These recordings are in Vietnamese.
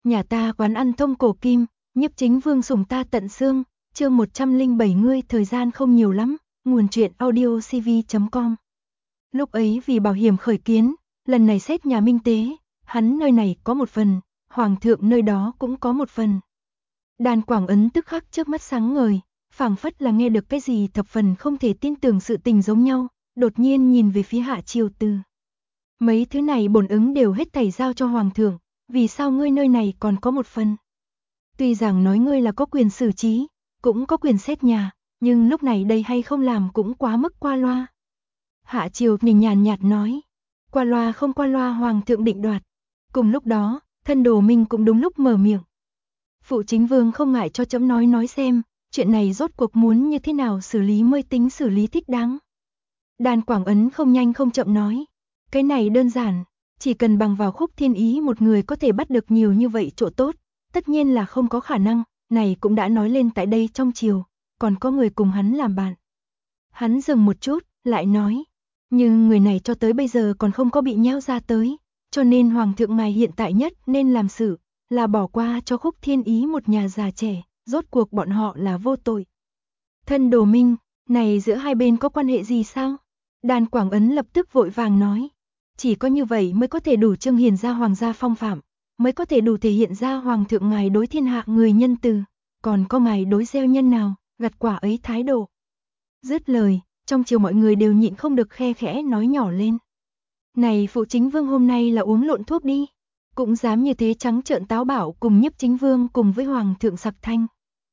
Nhà ta quán ăn thông cổ kim, Nhiếp Chính Vương sủng ta tận xương, chương 107 ngươi thời gian không nhiều lắm, nguồn truyện audiocv.com. Lúc ấy vì bảo hiểm khởi kiến, lần này xét nhà minh tế, hắn nơi này có một phần, hoàng thượng nơi đó cũng có một phần. Đàn Quảng Ấn tức khắc trước mắt sáng ngời, phảng phất là nghe được cái gì thập phần không thể tin tưởng sự tình giống nhau, đột nhiên nhìn về phía Hạ Triều Từ. Mấy thứ này bổn ứng đều hết thảy giao cho hoàng thượng, vì sao ngươi nơi này còn có một phần? Tuy rằng nói ngươi là có quyền xử trí, cũng có quyền xét nhà, nhưng lúc này đây hay không làm cũng quá mức qua loa. Hạ Triều nhìn nhàn nhạt nói, qua loa không qua loa hoàng thượng định đoạt. Cùng lúc đó, thân Đồ Minh cũng đúng lúc mở miệng. Phụ chính vương không ngại cho chấm nói xem, chuyện này rốt cuộc muốn như thế nào xử lý mới tính xử lý thích đáng. Đàn Quảng Ấn không nhanh không chậm nói, cái này đơn giản, chỉ cần bằng vào Khúc Thiên Ý một người có thể bắt được nhiều như vậy chỗ tốt, tất nhiên là không có khả năng, này cũng đã nói lên tại đây trong triều, còn có người cùng hắn làm bạn. Hắn dừng một chút, lại nói, nhưng người này cho tới bây giờ còn không có bị nhao ra tới, cho nên hoàng thượng ngài hiện tại nhất nên làm sự, là bỏ qua cho Khúc Thiên Ý một nhà già trẻ, rốt cuộc bọn họ là vô tội. Thân Đồ Minh, này giữa hai bên có quan hệ gì sao? Đàn Quảng Ấn lập tức vội vàng nói, chỉ có như vậy mới có thể đủ trưng hiển ra hoàng gia phong phạm, mới có thể đủ thể hiện ra hoàng thượng ngài đối thiên hạ người nhân từ, còn có ngài đối gieo nhân nào, gặt quả ấy thái độ. Dứt lời, trong triều mọi người đều nhịn không được khe khẽ nói nhỏ lên. Này phụ chính vương hôm nay là uống lộn thuốc đi, cũng dám như thế trắng trợn táo bạo cùng Nhiếp Chính Vương cùng với hoàng thượng sặc thanh.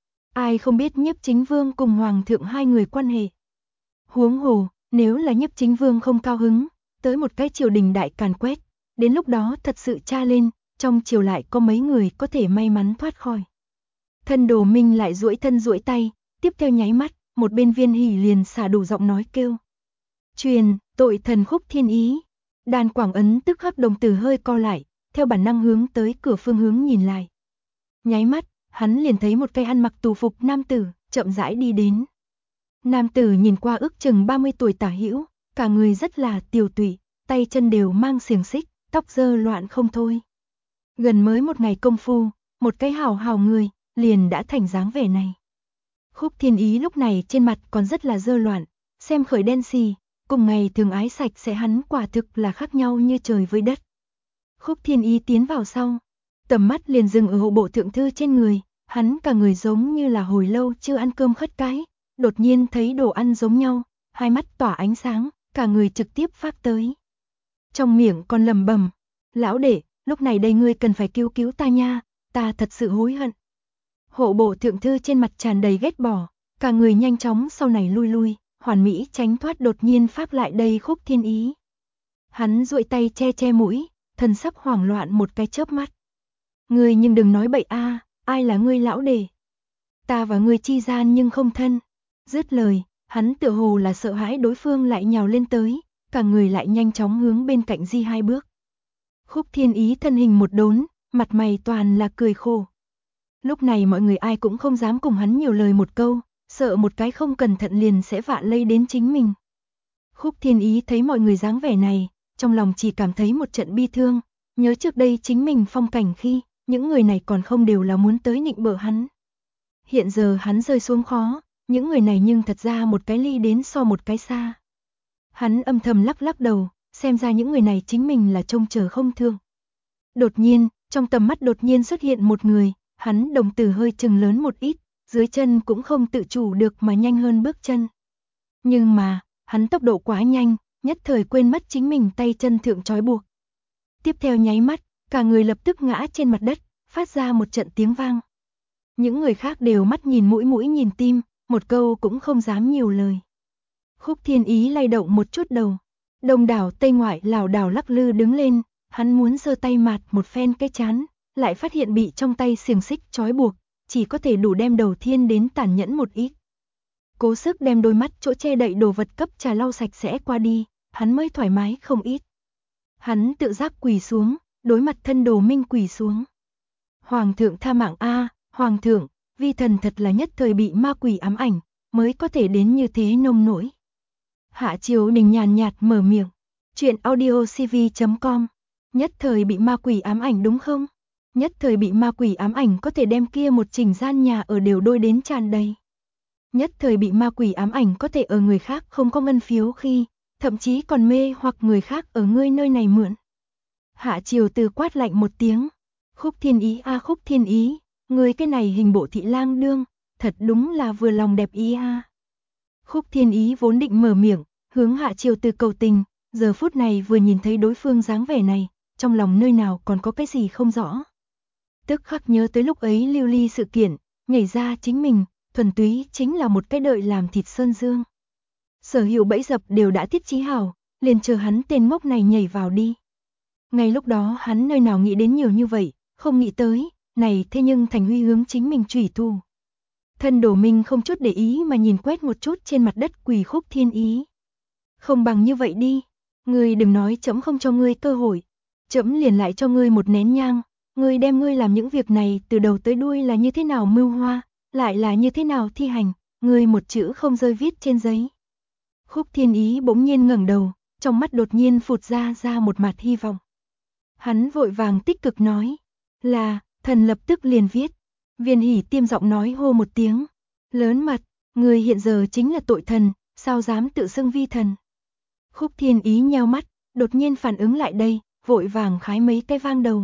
Ai không biết Nhiếp Chính Vương cùng hoàng thượng hai người quan hệ. Huống hồ, nếu là Nhiếp Chính Vương không cao hứng, tới một cái triều đình đại càn quét, đến lúc đó thật sự tra lên, trong triều lại có mấy người có thể may mắn thoát khỏi. Thân Đồ Minh lại duỗi thân duỗi tay, tiếp theo nháy mắt, một bên Viên Hỷ liền xả đủ giọng nói kêu. Truyền, tội thần Khúc Thiên Ý. Đàn Quảng Ấn tức khắc đồng tử hơi co lại, theo bản năng hướng tới cửa phương hướng nhìn lại. Nháy mắt, hắn liền thấy một cây ăn mặc tù phục nam tử, chậm rãi đi đến. Nam tử nhìn qua ước chừng 30 tuổi tả hữu, cả người rất là tiều tụy, tay chân đều mang xiềng xích, tóc rơ loạn không thôi. Gần mới một ngày công phu, một cái hào người, liền đã thành dáng vẻ này. Khúc Thiên Ý lúc này trên mặt còn rất là dơ loạn, xem khởi đen xì, cùng ngày thường ái sạch sẽ hắn quả thực là khác nhau như trời với đất. Khúc Thiên Ý tiến vào sau, tầm mắt liền dừng ở hộ bộ thượng thư trên người, hắn cả người giống như là hồi lâu chưa ăn cơm khất cái, đột nhiên thấy đồ ăn giống nhau, hai mắt tỏa ánh sáng, cả người trực tiếp phát tới. Trong miệng còn lẩm bẩm, lão đệ, lúc này đây ngươi cần phải cứu ta nha, ta thật sự hối hận. Hộ bộ thượng thư trên mặt tràn đầy ghét bỏ, cả người nhanh chóng sau này lui, hoàn mỹ tránh thoát đột nhiên phát lại đây Khúc Thiên Ý. Hắn duỗi tay che mũi, thần sắc hoảng loạn một cái chớp mắt. Ngươi nhưng đừng nói bậy a, ai là ngươi lão đệ? Ta và ngươi chi gian nhưng không thân. Dứt lời, hắn tựa hồ là sợ hãi đối phương lại nhào lên tới, cả người lại nhanh chóng hướng bên cạnh di hai bước. Khúc Thiên Ý thân hình một đốn, mặt mày toàn là cười khổ. Lúc này mọi người ai cũng không dám cùng hắn nhiều lời một câu, sợ một cái không cẩn thận liền sẽ vạ lây đến chính mình. Khúc Thiên Ý thấy mọi người dáng vẻ này, trong lòng chỉ cảm thấy một trận bi thương, nhớ trước đây chính mình phong cảnh khi, những người này còn không đều là muốn tới nịnh bợ hắn. Hiện giờ hắn rơi xuống khó, những người này nhưng thật ra một cái ly đến so một cái xa. Hắn âm thầm lắc đầu, xem ra những người này chính mình là trông chờ không thương. Đột nhiên, trong tầm mắt đột nhiên xuất hiện một người, hắn đồng tử hơi chừng lớn một ít, dưới chân cũng không tự chủ được mà nhanh hơn bước chân. Nhưng mà, hắn tốc độ quá nhanh, nhất thời quên mất chính mình tay chân thượng trói buộc. Tiếp theo nháy mắt, cả người lập tức ngã trên mặt đất, phát ra một trận tiếng vang. Những người khác đều mắt nhìn mũi nhìn tim, một câu cũng không dám nhiều lời. Khúc Thiên Ý lay động một chút đầu, Đông đảo Tây Ngoại lảo đảo lắc lư đứng lên, hắn muốn giơ tay mạt một phen cái chán, lại phát hiện bị trong tay xiềng xích trói buộc, chỉ có thể đủ đem đầu thiên đến tàn nhẫn một ít. Cố sức đem đôi mắt chỗ che đậy đồ vật cấp trà lau sạch sẽ qua đi, hắn mới thoải mái không ít. Hắn tự giác quỳ xuống, đối mặt thân Đồ Minh quỳ xuống. Hoàng thượng tha mạng a, hoàng thượng, vi thần thật là nhất thời bị ma quỷ ám ảnh, mới có thể đến như thế nông nỗi. Hạ Triều Đình nhàn nhạt mở miệng, chuyện audiocv.com, nhất thời bị ma quỷ ám ảnh đúng không? Nhất thời bị ma quỷ ám ảnh có thể đem kia một chỉnh gian nhà ở đều đôi đến tràn đầy. Nhất thời bị ma quỷ ám ảnh có thể ở người khác không có ngân phiếu khi, thậm chí còn mê hoặc người khác ở ngươi nơi này mượn. Hạ Triều Từ quát lạnh một tiếng. Khúc Thiên Ý a Khúc Thiên Ý, ngươi cái này hình bộ thị lang đương, thật đúng là vừa lòng đẹp ý a. Khúc Thiên Ý vốn định mở miệng, hướng Hạ Triều Từ cầu tình, giờ phút này vừa nhìn thấy đối phương dáng vẻ này, trong lòng nơi nào còn có cái gì không rõ. Tức khắc nhớ tới lúc ấy lưu ly sự kiện, nhảy ra chính mình, thuần túy chính là một cái đợi làm thịt sơn dương. Sở hữu bẫy dập đều đã thiết trí hảo, liền chờ hắn tên ngốc này nhảy vào đi. Ngay lúc đó hắn nơi nào nghĩ đến nhiều như vậy, không nghĩ tới, này thế nhưng Thành Huy hướng chính mình trùy thủ. Thân Đổ Minh không chút để ý mà nhìn quét một chút trên mặt đất quỳ Khúc Thiên Ý. Không bằng như vậy đi, ngươi đừng nói trẫm không cho ngươi cơ hội, trẫm liền lại cho ngươi một nén nhang, ngươi đem ngươi làm những việc này từ đầu tới đuôi là như thế nào mưu hoa, lại là như thế nào thi hành, ngươi một chữ không rơi viết trên giấy. Khúc Thiên Ý bỗng nhiên ngẩng đầu, trong mắt đột nhiên phụt ra một mặt hy vọng. Hắn vội vàng tích cực nói, là, thần lập tức liền viết. Viên Hỷ tiêm giọng nói hô một tiếng, lớn mặt, người hiện giờ chính là tội thần, sao dám tự xưng vi thần. Khúc Thiên Ý nheo mắt, đột nhiên phản ứng lại đây, vội vàng khái mấy cái vang đầu.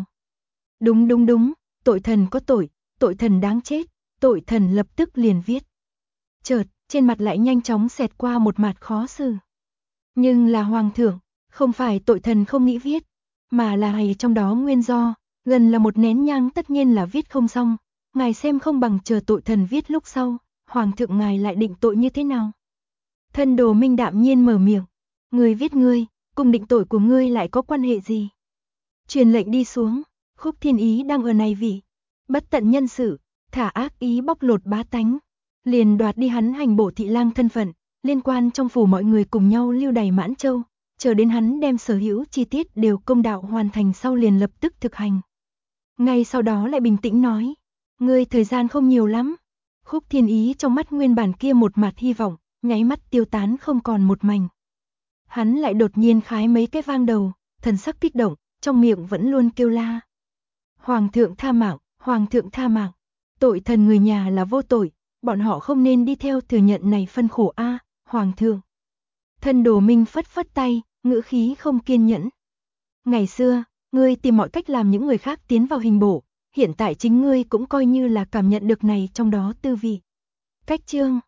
Đúng, tội thần có tội, tội thần đáng chết, tội thần lập tức liền viết. Chợt, trên mặt lại nhanh chóng xẹt qua một mặt khó xử. Nhưng là hoàng thượng, không phải tội thần không nghĩ viết, mà là hay trong đó nguyên do, gần là một nén nhang tất nhiên là viết không xong, ngài xem không bằng chờ tội thần viết lúc sau, hoàng thượng ngài lại định tội như thế nào. Thân Đồ Minh đạm nhiên mở miệng, người viết ngươi, cùng định tội của ngươi lại có quan hệ gì? Truyền lệnh đi xuống, Khúc Thiên Ý đang ở này vị, bất tận nhân sự, thả ác ý bóc lột bá tánh, liền đoạt đi hắn hành bộ thị lang thân phận, liên quan trong phủ mọi người cùng nhau lưu đày Mãn Châu, chờ đến hắn đem sở hữu chi tiết đều công đạo hoàn thành sau liền lập tức thực hành. Ngay sau đó lại bình tĩnh nói, ngươi thời gian không nhiều lắm. Khúc Thiên Ý trong mắt nguyên bản kia một mặt hy vọng, nháy mắt tiêu tán không còn một mảnh. Hắn lại đột nhiên khái mấy cái vang đầu, thần sắc kích động, trong miệng vẫn luôn kêu la. Hoàng thượng tha mạng, hoàng thượng tha mạng. Tội thần người nhà là vô tội, bọn họ không nên đi theo thừa nhận này phân khổ a, hoàng thượng. Thân Đồ Minh phất phất tay, ngữ khí không kiên nhẫn. Ngày xưa, ngươi tìm mọi cách làm những người khác tiến vào hình bộ, hiện tại chính ngươi cũng coi như là cảm nhận được này trong đó tư vị. Cách chương